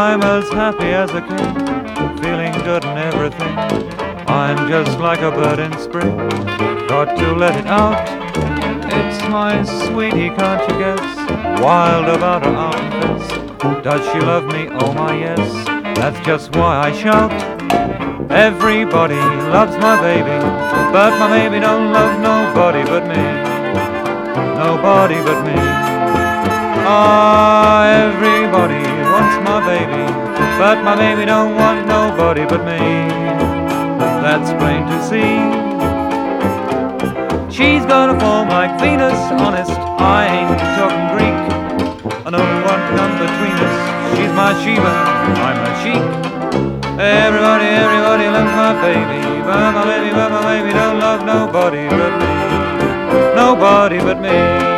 I'm as happy as a king, feeling good and everything. I'm just like a bird in spring, got to let it out. It's my sweetie, can't you guess? Wild about her out and fest. Does she love me? Oh my yes. That's just why I shout. Everybody loves my baby, but my baby don't love nobody but me. Nobody but me. Ah, everybody wants my baby, but my baby don't want nobody but me. That's plain to see. She's got a form like Venus, honest, I ain't talking Greek. No one come between us, she's my Sheba, I'm her chic. Everybody loves my baby, but my baby don't love nobody but me. Nobody but me.